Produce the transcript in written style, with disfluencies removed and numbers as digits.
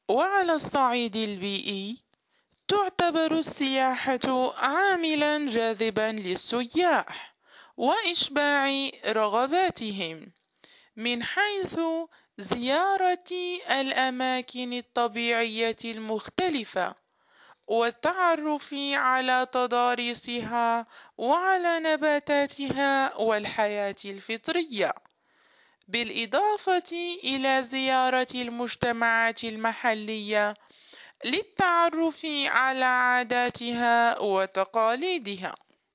وعلى الصعيد البيئي تعتبر السياحة عاملاً جاذباً للسياح وإشباع رغباتهم من حيث زيارة الأماكن الطبيعية المختلفة والتعرف على تضاريسها وعلى نباتاتها والحياة الفطرية، بالإضافة إلى زيارة المجتمعات المحلية للتعرف على عاداتها وتقاليدها.